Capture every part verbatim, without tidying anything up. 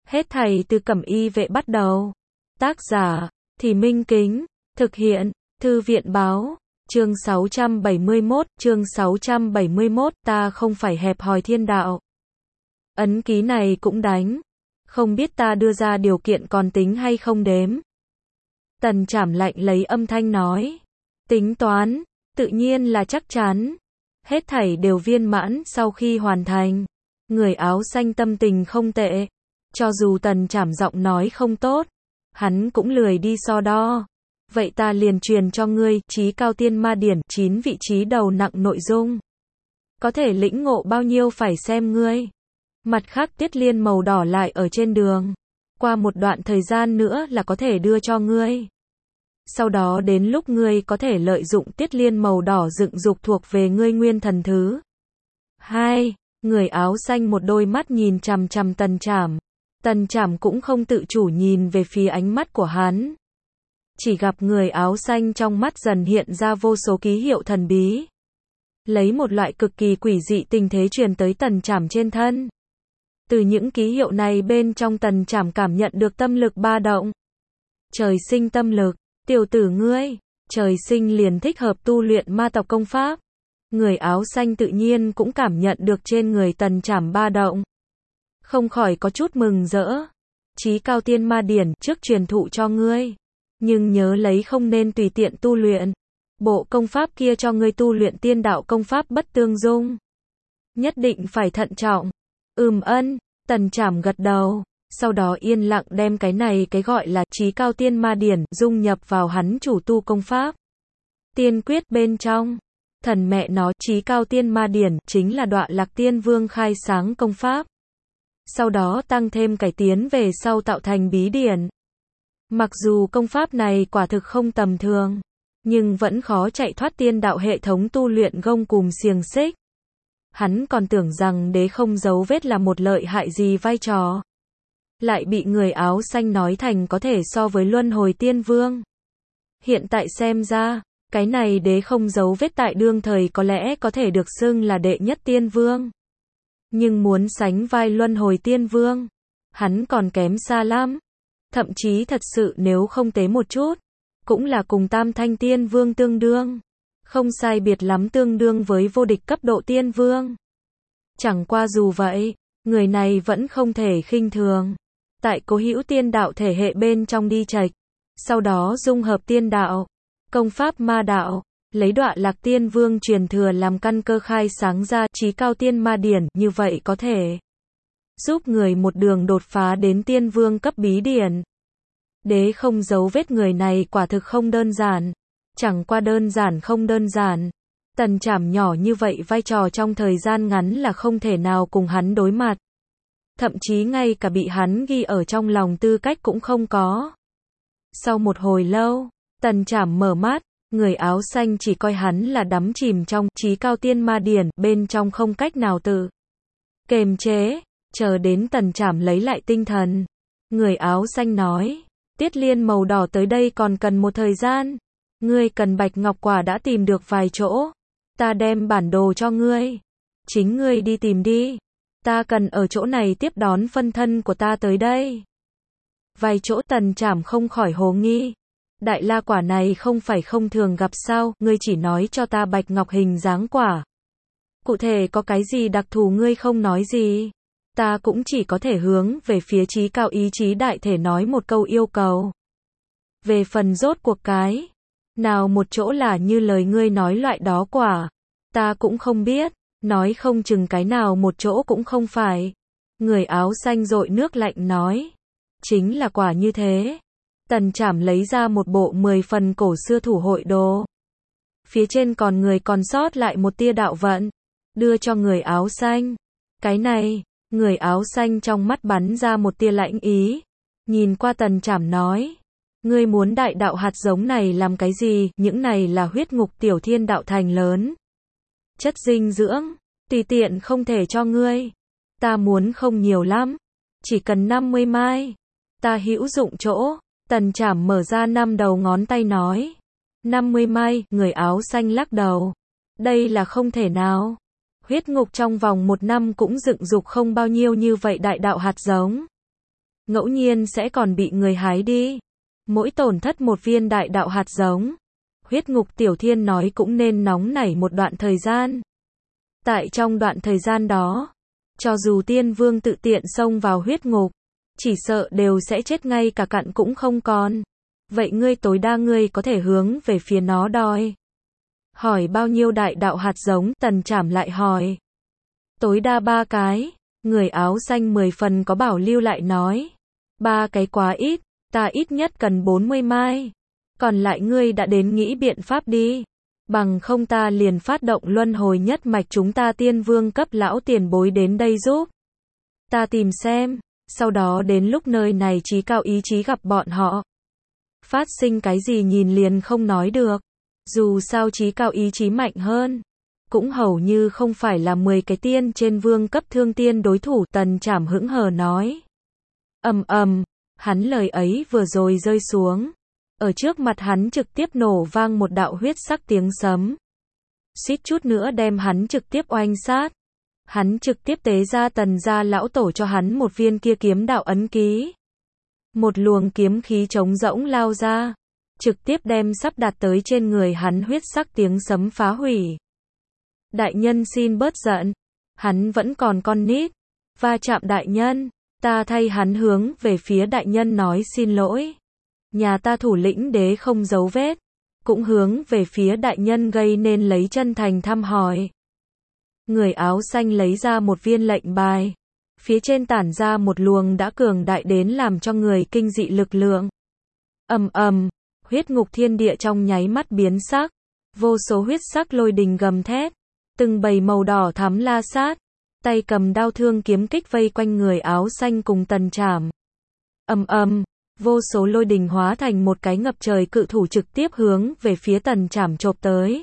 Hết thảy từ Cẩm Y Vệ bắt đầu. Tác giả, Thì Minh Kính. Thực hiện, Thư viện Báo. Chương sáu trăm bảy mươi mốt, chương sáu trăm bảy mươi mốt, ta không phải hẹp hòi thiên đạo. Ấn ký này cũng đánh. Không biết ta đưa ra điều kiện còn tính hay không đếm. Tần Trảm lạnh lấy âm thanh nói. Tính toán, tự nhiên là chắc chắn. Hết thảy đều viên mãn sau khi hoàn thành. Người áo xanh tâm tình không tệ. Cho dù Tần Trảm giọng nói không tốt, hắn cũng lười đi so đo. Vậy ta liền truyền cho ngươi, Chí Cao Tiên Ma Điển, chín vị trí đầu nặng nội dung. Có thể lĩnh ngộ bao nhiêu phải xem ngươi. Mặt khác tiết liên màu đỏ lại ở trên đường. Qua một đoạn thời gian nữa là có thể đưa cho ngươi. Sau đó đến lúc ngươi có thể lợi dụng tiết liên màu đỏ dựng dục thuộc về ngươi nguyên thần thứ. Hai, người áo xanh một đôi mắt nhìn chằm chằm Tần Trảm. Tần Trảm cũng không tự chủ nhìn về phía ánh mắt của hắn. Chỉ gặp người áo xanh trong mắt dần hiện ra vô số ký hiệu thần bí. Lấy một loại cực kỳ quỷ dị tình thế truyền tới Tần Trảm trên thân. Từ những ký hiệu này bên trong Tần Trảm cảm nhận được tâm lực ba động. Trời sinh tâm lực, tiểu tử ngươi, trời sinh liền thích hợp tu luyện ma tộc công pháp. Người áo xanh tự nhiên cũng cảm nhận được trên người Tần Trảm ba động. Không khỏi có chút mừng rỡ. Chí Cao Tiên Ma Điển trước truyền thụ cho ngươi. Nhưng nhớ lấy không nên tùy tiện tu luyện. Bộ công pháp kia cho ngươi tu luyện tiên đạo công pháp bất tương dung. Nhất định phải thận trọng. Ừm ân, Tần Trảm gật đầu. Sau đó yên lặng đem cái này cái gọi là Chí Cao Tiên Ma Điển dung nhập vào hắn chủ tu công pháp. Tiên quyết bên trong. Thần mẹ nó, Chí Cao Tiên Ma Điển chính là Đọa Lạc Tiên Vương khai sáng công pháp. Sau đó tăng thêm cải tiến về sau tạo thành bí điển. Mặc dù công pháp này quả thực không tầm thường, nhưng vẫn khó chạy thoát tiên đạo hệ thống tu luyện gông cùm xiềng xích. Hắn còn tưởng rằng đế không dấu vết là một lợi hại gì vai trò. Lại bị người áo xanh nói thành có thể so với luân hồi tiên vương. Hiện tại xem ra, cái này đế không dấu vết tại đương thời có lẽ có thể được xưng là đệ nhất tiên vương. Nhưng muốn sánh vai luân hồi tiên vương, hắn còn kém xa lắm. Thậm chí thật sự nếu không tế một chút, cũng là cùng Tam Thanh Tiên Vương tương đương. Không sai biệt lắm tương đương với vô địch cấp độ tiên vương. Chẳng qua dù vậy, người này vẫn không thể khinh thường. Tại Cố Hữu tiên đạo thể hệ bên trong đi chạch, sau đó dung hợp tiên đạo, công pháp ma đạo, lấy Đọa Lạc Tiên Vương truyền thừa làm căn cơ khai sáng ra Chí Cao Tiên Ma Điển, như vậy có thể giúp người một đường đột phá đến tiên vương cấp bí điển. Đế không dấu vết người này quả thực không đơn giản. Chẳng qua đơn giản không đơn giản. Tần Trảm nhỏ như vậy vai trò trong thời gian ngắn là không thể nào cùng hắn đối mặt. Thậm chí ngay cả bị hắn ghi ở trong lòng tư cách cũng không có. Sau một hồi lâu, Tần Trảm mở mắt, người áo xanh chỉ coi hắn là đắm chìm trong Chí Cao Tiên Ma Điển, bên trong không cách nào tự kềm chế. Chờ đến Tần Trảm lấy lại tinh thần, người áo xanh nói, tiết liên màu đỏ tới đây còn cần một thời gian. Ngươi cần bạch ngọc quả đã tìm được vài chỗ. Ta đem bản đồ cho ngươi. Chính ngươi đi tìm đi. Ta cần ở chỗ này tiếp đón phân thân của ta tới đây. Vài chỗ. Tần Trảm không khỏi hồ nghi. Đại la quả này không phải không thường gặp sao, ngươi chỉ nói cho ta bạch ngọc hình dáng quả. Cụ thể có cái gì đặc thù ngươi không nói gì. Ta cũng chỉ có thể hướng về phía Chí Cao ý chí đại thể nói một câu yêu cầu. Về phần rốt cuộc cái nào một chỗ là như lời ngươi nói loại đó quả, ta cũng không biết, nói không chừng cái nào một chỗ cũng không phải. Người áo xanh dội nước lạnh nói, chính là quả như thế. Tần Trảm lấy ra một bộ mười phần cổ xưa thủ hội đồ. Phía trên còn người còn sót lại một tia đạo vận, đưa cho người áo xanh. Cái này, người áo xanh trong mắt bắn ra một tia lãnh ý, nhìn qua Tần Trảm nói, ngươi muốn đại đạo hạt giống này làm cái gì? Những này là huyết ngục tiểu thiên đạo thành lớn. Chất dinh dưỡng, tùy tiện không thể cho ngươi. Ta muốn không nhiều lắm, chỉ cần năm mươi mai. Ta hữu dụng chỗ. Tần Trảm mở ra năm đầu ngón tay nói, năm mươi mai. Người áo xanh lắc đầu, đây là không thể nào. Huyết ngục trong vòng một năm cũng dựng dục không bao nhiêu như vậy đại đạo hạt giống. ngẫu nhiên sẽ còn bị người hái đi. Mỗi tổn thất một viên đại đạo hạt giống, huyết ngục tiểu thiên nói cũng nên nóng nảy một đoạn thời gian. Tại trong đoạn thời gian đó, cho dù tiên vương tự tiện xông vào huyết ngục, chỉ sợ đều sẽ chết ngay cả cặn cũng không còn. Vậy ngươi tối đa ngươi có thể hướng về phía nó đòi. Hỏi bao nhiêu đại đạo hạt giống, Tần Trảm lại hỏi. Tối đa ba cái, người áo xanh mười phần có bảo lưu lại nói. Ba cái quá ít, ta ít nhất cần bốn mươi mai. Còn lại ngươi đã đến nghĩ biện pháp đi. Bằng không ta liền phát động luân hồi nhất mạch chúng ta tiên vương cấp lão tiền bối đến đây giúp. Ta tìm xem, sau đó đến lúc nơi này trí cao ý chí gặp bọn họ. Phát sinh cái gì nhìn liền không nói được. Dù sao trí cao ý chí mạnh hơn. Cũng hầu như không phải là mười cái tiên trên vương cấp thương tiên đối thủ, Tần Trảm hững hờ nói. Ầm ầm, hắn lời ấy vừa rồi rơi xuống. Ở trước mặt hắn trực tiếp nổ vang một đạo huyết sắc tiếng sấm. Suýt chút nữa đem hắn trực tiếp oanh sát. Hắn trực tiếp tế ra Tần gia lão tổ cho hắn một viên kia kiếm đạo ấn ký. Một luồng kiếm khí trống rỗng lao ra, trực tiếp đem sắp đạt tới trên người hắn huyết sắc tiếng sấm phá hủy. Đại nhân xin bớt giận, hắn vẫn còn con nít. Va chạm đại nhân, ta thay hắn hướng về phía đại nhân nói xin lỗi. Nhà ta thủ lĩnh đế không giấu vết, cũng hướng về phía đại nhân gây nên lấy chân thành thăm hỏi. Người áo xanh lấy ra một viên lệnh bài, phía trên tản ra một luồng đã cường đại đến làm cho người kinh dị lực lượng. Ầm ầm, huyết ngục thiên địa trong nháy mắt biến sắc, vô số huyết sắc lôi đình gầm thét, từng bầy màu đỏ thắm la sát, tay cầm đao thương kiếm kích vây quanh người áo xanh cùng Tần Trảm. Ầm ầm, vô số lôi đình hóa thành một cái ngập trời cự thủ trực tiếp hướng về phía Tần Trảm chộp tới.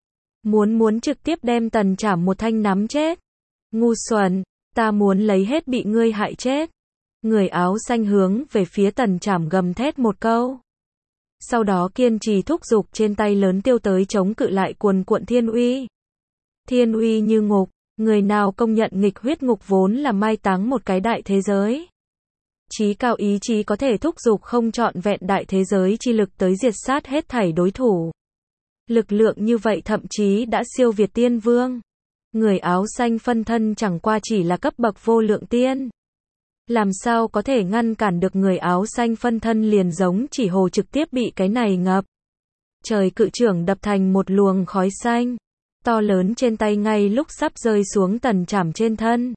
Muốn muốn trực tiếp đem Tần Trảm một thanh nắm chết. Ngu xuẩn, ta muốn lấy hết bị ngươi hại chết. Người áo xanh hướng về phía Tần Trảm gầm thét một câu. Sau đó kiên trì thúc giục trên tay lớn tiêu tới chống cự lại cuồn cuộn thiên uy. Thiên uy như ngục, người nào công nhận nghịch huyết ngục vốn là mai táng một cái đại thế giới. Chí cao ý chí có thể thúc giục không trọn vẹn đại thế giới chi lực tới diệt sát hết thảy đối thủ. Lực lượng như vậy thậm chí đã siêu việt tiên vương. Người áo xanh phân thân chẳng qua chỉ là cấp bậc vô lượng tiên. Làm sao có thể ngăn cản được người áo xanh phân thân liền giống chỉ hồ trực tiếp bị cái này ngập. Trời cự trưởng đập thành một luồng khói xanh, to lớn trên tay ngay lúc sắp rơi xuống Tần Trảm trên thân.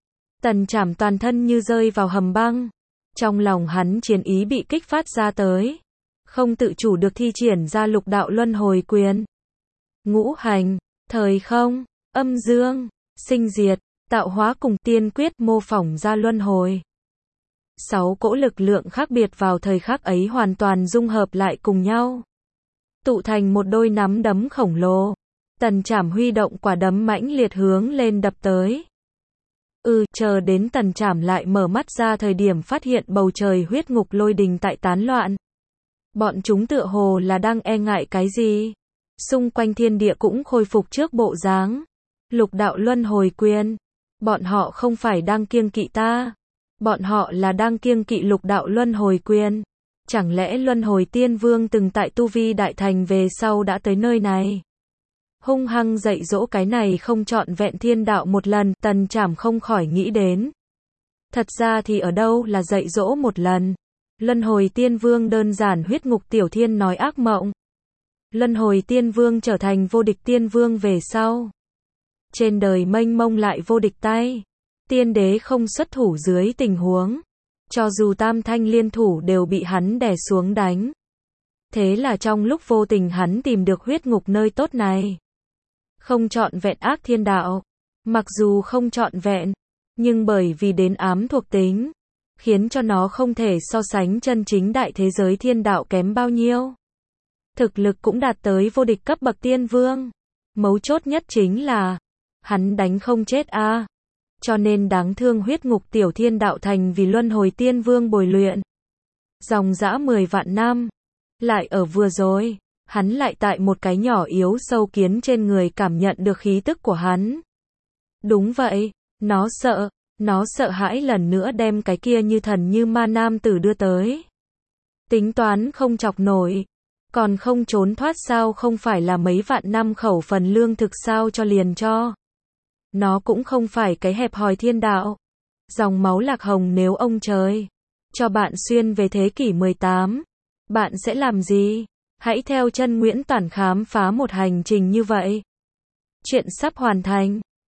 Tần Trảm toàn thân như rơi vào hầm băng. Trong lòng hắn chiến ý bị kích phát ra tới. Không tự chủ được thi triển ra lục đạo luân hồi quyền. Ngũ hành, thời không, âm dương, sinh diệt, tạo hóa cùng tiên quyết mô phỏng ra luân hồi. Sáu cỗ lực lượng khác biệt vào thời khắc ấy hoàn toàn dung hợp lại cùng nhau. Tụ thành một đôi nắm đấm khổng lồ. Tần Trảm huy động quả đấm mãnh liệt hướng lên đập tới. Ừ, chờ đến Tần Trảm lại mở mắt ra thời điểm phát hiện bầu trời huyết ngục lôi đình tại tán loạn. Bọn chúng tựa hồ là đang e ngại cái gì. Xung quanh thiên địa cũng khôi phục trước bộ dáng. Lục đạo luân hồi quyền. Bọn họ không phải đang kiêng kỵ ta. Bọn họ là đang kiêng kỵ lục đạo luân hồi quyền. Chẳng lẽ luân hồi tiên vương từng tại tu vi đại thành về sau đã tới nơi này. Hung hăng dạy dỗ cái này không trọn vẹn thiên đạo một lần, Tần Trảm không khỏi nghĩ đến. Thật ra thì ở đâu là dạy dỗ một lần. Luân hồi tiên vương đơn giản huyết ngục tiểu thiên nói ác mộng. Luân hồi tiên vương trở thành vô địch tiên vương về sau. Trên đời mênh mông lại vô địch tay. Tiên đế không xuất thủ dưới tình huống. Cho dù tam thanh liên thủ đều bị hắn đè xuống đánh. Thế là trong lúc vô tình hắn tìm được huyết ngục nơi tốt này. Không trọn vẹn ác thiên đạo. Mặc dù không trọn vẹn, nhưng bởi vì đến ám thuộc tính, khiến cho nó không thể so sánh chân chính đại thế giới thiên đạo kém bao nhiêu. Thực lực cũng đạt tới vô địch cấp bậc tiên vương. Mấu chốt nhất chính là, hắn đánh không chết a. À. Cho nên đáng thương huyết ngục tiểu thiên đạo thành vì luân hồi tiên vương bồi luyện. Dòng dã mười vạn năm. Lại ở vừa rồi, hắn lại tại một cái nhỏ yếu sâu kiến trên người cảm nhận được khí tức của hắn. Đúng vậy, nó sợ, Nó sợ hãi lần nữa đem cái kia như thần như ma nam tử đưa tới. Tính toán không chọc nổi. Còn không trốn thoát sao, không phải là mấy vạn năm khẩu phần lương thực sao cho liền cho. Nó cũng không phải cái hẹp hòi thiên đạo. Dòng máu Lạc Hồng nếu ông trời cho bạn xuyên về thế kỷ mười tám, bạn sẽ làm gì? Hãy theo chân Nguyễn Toản khám phá một hành trình như vậy. Chuyện sắp hoàn thành.